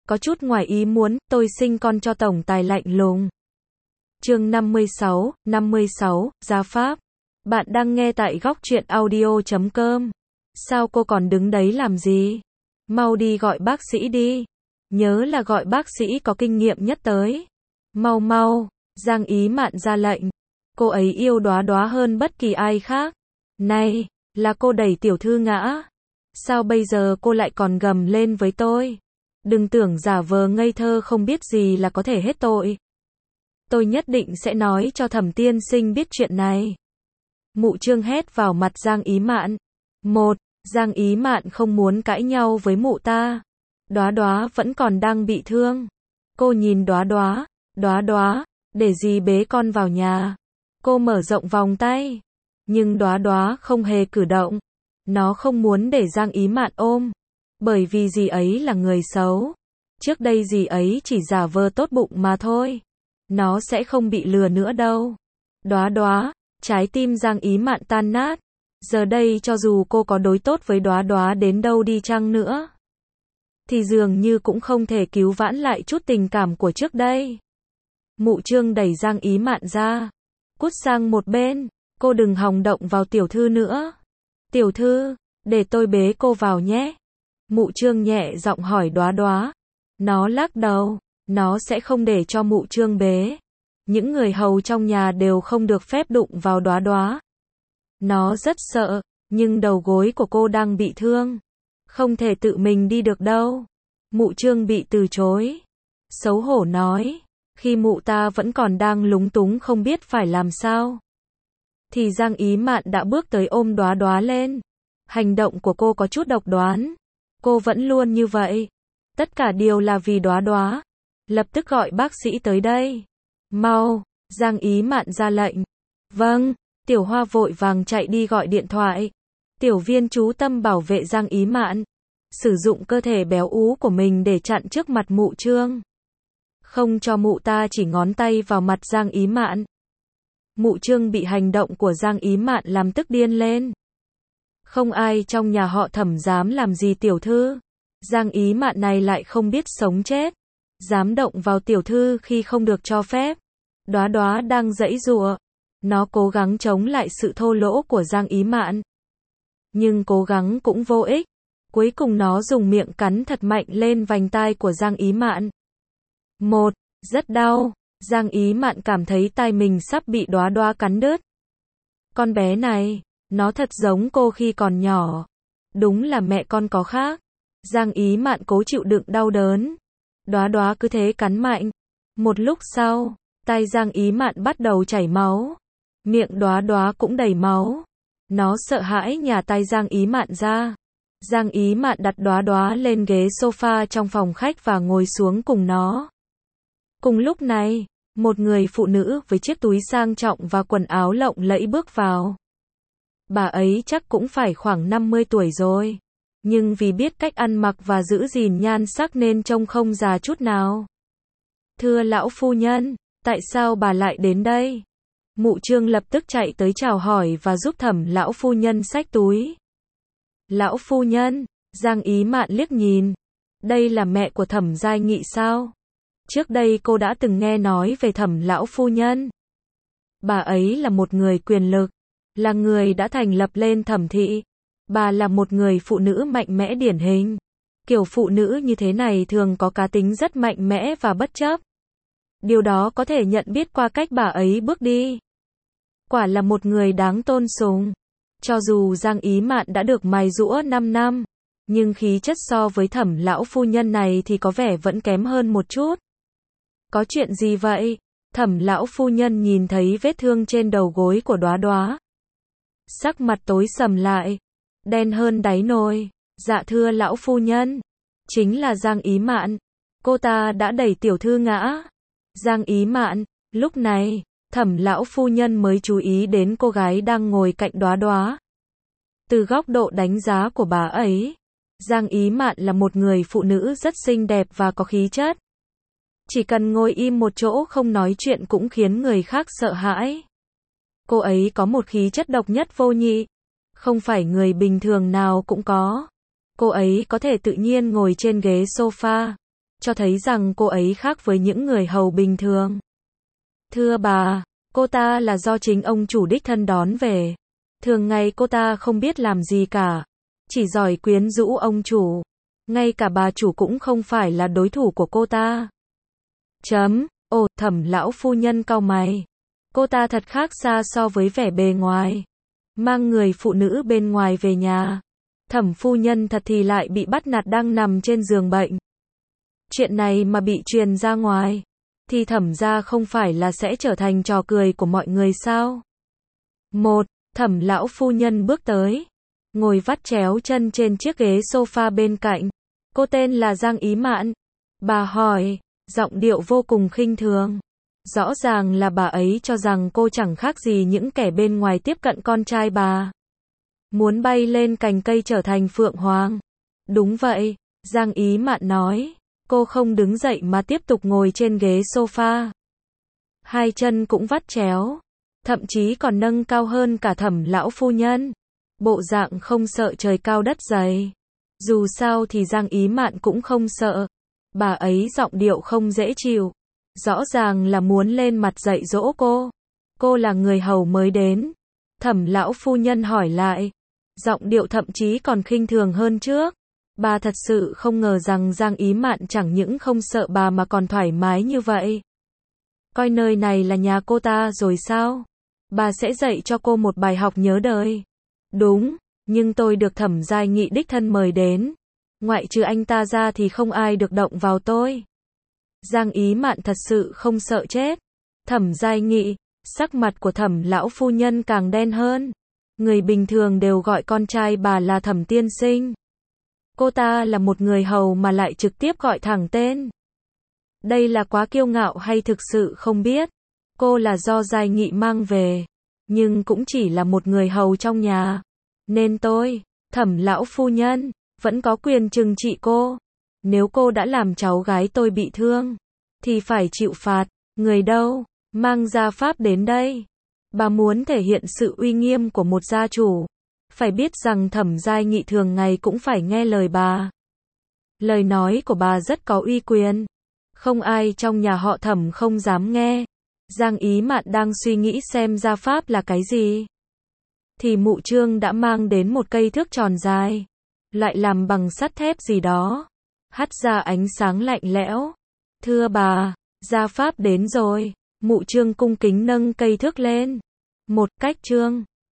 có chút ngoài ý muốn, tôi sinh con cho tổng tài lạnh lùng. Chương 56, Gia Pháp. Bạn đang nghe tại góc truyện audio.com. Sao cô còn đứng đấy làm gì? Mau đi gọi bác sĩ đi. Nhớ là gọi bác sĩ có kinh nghiệm nhất tới. Mau mau, Giang Ý Mạn ra lệnh. Cô ấy yêu Đóa Đóa hơn bất kỳ ai khác. Này, là cô đẩy tiểu thư ngã. Sao bây giờ cô lại còn gầm lên với tôi? Đừng tưởng giả vờ ngây thơ không biết gì là có thể hết tội. Tôi nhất định sẽ nói cho Thẩm tiên sinh biết chuyện này. Mụ Trương hét vào mặt Giang Ý Mạn. Giang Ý Mạn không muốn cãi nhau với mụ ta. Đóa Đóa vẫn còn đang bị thương. Cô nhìn Đóa Đóa, để dì bế con vào nhà. Cô mở rộng vòng tay. Nhưng Đóa Đóa không hề cử động. Nó không muốn để Giang Ý Mạn ôm. Bởi vì dì ấy là người xấu. Trước đây dì ấy chỉ giả vờ tốt bụng mà thôi. Nó sẽ không bị lừa nữa đâu. Đóa Đóa, trái tim Giang Ý Mạn tan nát. Giờ đây cho dù cô có đối tốt với Đóa Đóa đến đâu đi chăng nữa, thì dường như cũng không thể cứu vãn lại chút tình cảm của trước đây. Mụ Trương đẩy Giang Ý Mạn ra. Cút sang một bên, cô đừng hòng động vào tiểu thư nữa. Tiểu thư, để tôi bế cô vào nhé. Mụ Trương nhẹ giọng hỏi Đóa Đóa. Nó lắc đầu, nó sẽ không để cho mụ Trương bế. Những người hầu trong nhà đều không được phép đụng vào Đóa Đóa. Nó rất sợ, nhưng đầu gối của cô đang bị thương. Không thể tự mình đi được đâu. Mụ Trương bị từ chối. Xấu hổ nói. Khi mụ ta vẫn còn đang lúng túng không biết phải làm sao, thì Giang Ý Mạn đã bước tới ôm Đóa Đóa lên. Hành động của cô có chút độc đoán. Cô vẫn luôn như vậy. Tất cả đều là vì Đóa Đóa. Lập tức gọi bác sĩ tới đây. Mau, Giang Ý Mạn ra lệnh. Vâng, Tiểu Hoa vội vàng chạy đi gọi điện thoại. Tiểu Viên chú tâm bảo vệ Giang Ý Mạn. Sử dụng cơ thể béo ú của mình để chặn trước mặt mụ Trương. Không cho mụ ta chỉ ngón tay vào mặt Giang Ý Mạn. Mụ Trương bị hành động của Giang Ý Mạn làm tức điên lên. Không ai trong nhà họ Thẩm dám làm gì tiểu thư. Giang Ý Mạn này lại không biết sống chết. Dám động vào tiểu thư khi không được cho phép. Đóa Đóa đang giãy giụa. Nó cố gắng chống lại sự thô lỗ của Giang Ý Mạn. Nhưng cố gắng cũng vô ích. Cuối cùng nó dùng miệng cắn thật mạnh lên vành tai của Giang Ý Mạn. Rất đau. Giang Ý Mạn cảm thấy tai mình sắp bị Đóa Đóa cắn đứt. Con bé này, nó thật giống cô khi còn nhỏ. Đúng là mẹ con có khác. Giang Ý Mạn cố chịu đựng đau đớn. Đóa Đóa cứ thế cắn mạnh. Một lúc sau, tai Giang Ý Mạn bắt đầu chảy máu. Miệng Đóa Đóa cũng đầy máu. Nó sợ hãi nhả tai Giang Ý Mạn ra. Giang Ý Mạn đặt Đóa Đóa lên ghế sofa trong phòng khách và ngồi xuống cùng nó. Cùng lúc này, một người phụ nữ với chiếc túi sang trọng và quần áo lộng lẫy bước vào. Bà ấy chắc cũng phải khoảng 50 tuổi rồi. Nhưng vì biết cách ăn mặc và giữ gìn nhan sắc nên trông không già chút nào. Thưa lão phu nhân, tại sao bà lại đến đây? Mụ Trương lập tức chạy tới chào hỏi và giúp Thẩm lão phu nhân xách túi. Lão phu nhân, Giang Ý Mạn liếc nhìn. Đây là mẹ của Thẩm Giai Nghị sao? Trước đây cô đã từng nghe nói về Thẩm lão phu nhân. Bà ấy là một người quyền lực, là người đã thành lập lên Thẩm thị. Bà là một người phụ nữ mạnh mẽ điển hình. Kiểu phụ nữ như thế này thường có cá tính rất mạnh mẽ và bất chấp. Điều đó có thể nhận biết qua cách bà ấy bước đi. Quả là một người đáng tôn sùng. Cho dù Giang Ý Mạn đã được mài giũa 5 năm, nhưng khí chất so với Thẩm lão phu nhân này thì có vẻ vẫn kém hơn một chút. Có chuyện gì vậy? Thẩm lão phu nhân nhìn thấy vết thương trên đầu gối của Đóa Đóa. Sắc mặt tối sầm lại, đen hơn đáy nồi. Dạ thưa lão phu nhân, chính là Giang Ý Mạn. Cô ta đã đẩy tiểu thư ngã. Giang Ý Mạn, lúc này, Thẩm lão phu nhân mới chú ý đến cô gái đang ngồi cạnh Đóa Đóa. Từ góc độ đánh giá của bà ấy, Giang Ý Mạn là một người phụ nữ rất xinh đẹp và có khí chất. Chỉ cần ngồi im một chỗ không nói chuyện cũng khiến người khác sợ hãi. Cô ấy có một khí chất độc nhất vô nhị. Không phải người bình thường nào cũng có. Cô ấy có thể tự nhiên ngồi trên ghế sofa. cho thấy rằng cô ấy khác với những người hầu bình thường. Thưa bà, cô ta là do chính ông chủ đích thân đón về. Thường ngày cô ta không biết làm gì cả, chỉ giỏi quyến rũ ông chủ. Ngay cả bà chủ cũng không phải là đối thủ của cô ta. Ồ, Thẩm lão phu nhân cau mày. Cô ta thật khác xa so với vẻ bề ngoài. Mang người phụ nữ bên ngoài về nhà. Thẩm phu nhân thật thì lại bị bắt nạt đang nằm trên giường bệnh. Chuyện này mà bị truyền ra ngoài, thì Thẩm gia không phải là sẽ trở thành trò cười của mọi người sao? Thẩm lão phu nhân bước tới, ngồi vắt chéo chân trên chiếc ghế sofa bên cạnh. Cô tên là Giang Ý Mạn. Bà hỏi, giọng điệu vô cùng khinh thường. Rõ ràng là bà ấy cho rằng cô chẳng khác gì những kẻ bên ngoài tiếp cận con trai bà. Muốn bay lên cành cây trở thành phượng hoàng. Đúng vậy, Giang Ý Mạn nói. Cô không đứng dậy mà tiếp tục ngồi trên ghế sofa. Hai chân cũng vắt chéo, thậm chí còn nâng cao hơn cả Thẩm lão phu nhân. Bộ dạng không sợ trời cao đất dày. Dù sao thì Giang Ý Mạn cũng không sợ. Bà ấy giọng điệu không dễ chịu. Rõ ràng là muốn lên mặt dạy dỗ cô. Cô là người hầu mới đến. Thẩm lão phu nhân hỏi lại. Giọng điệu thậm chí còn khinh thường hơn trước. Bà thật sự không ngờ rằng Giang Ý Mạn chẳng những không sợ bà mà còn thoải mái như vậy. Coi nơi này là nhà cô ta rồi sao? Bà sẽ dạy cho cô một bài học nhớ đời. Đúng, nhưng tôi được Thẩm Giai Nghị đích thân mời đến. Ngoại trừ anh ta ra thì không ai được động vào tôi. Giang Ý Mạn thật sự không sợ chết. Thẩm Giai Nghị, sắc mặt của Thẩm lão phu nhân càng đen hơn. Người bình thường đều gọi con trai bà là Thẩm tiên sinh. Cô ta là một người hầu mà lại trực tiếp gọi thẳng tên. Đây là quá kiêu ngạo hay thực sự không biết. Cô là do Giai Nghị mang về, nhưng cũng chỉ là một người hầu trong nhà. Nên tôi, Thẩm lão phu nhân, vẫn có quyền trừng trị cô. Nếu cô đã làm cháu gái tôi bị thương, thì phải chịu phạt. Người đâu, mang gia pháp đến đây. Bà muốn thể hiện sự uy nghiêm của một gia chủ. Phải biết rằng Thẩm Giai Nghị thường ngày cũng phải nghe lời bà. Lời nói của bà rất có uy quyền. Không ai trong nhà họ Thẩm không dám nghe. Giang Ý Mạn đang suy nghĩ xem gia pháp là cái gì. Thì mụ Trương đã mang đến một cây thước tròn dài. Lại làm bằng sắt thép gì đó. Hắt ra ánh sáng lạnh lẽo. Thưa bà, gia pháp đến rồi. Mụ Trương cung kính nâng cây thước lên. Một cách Trương.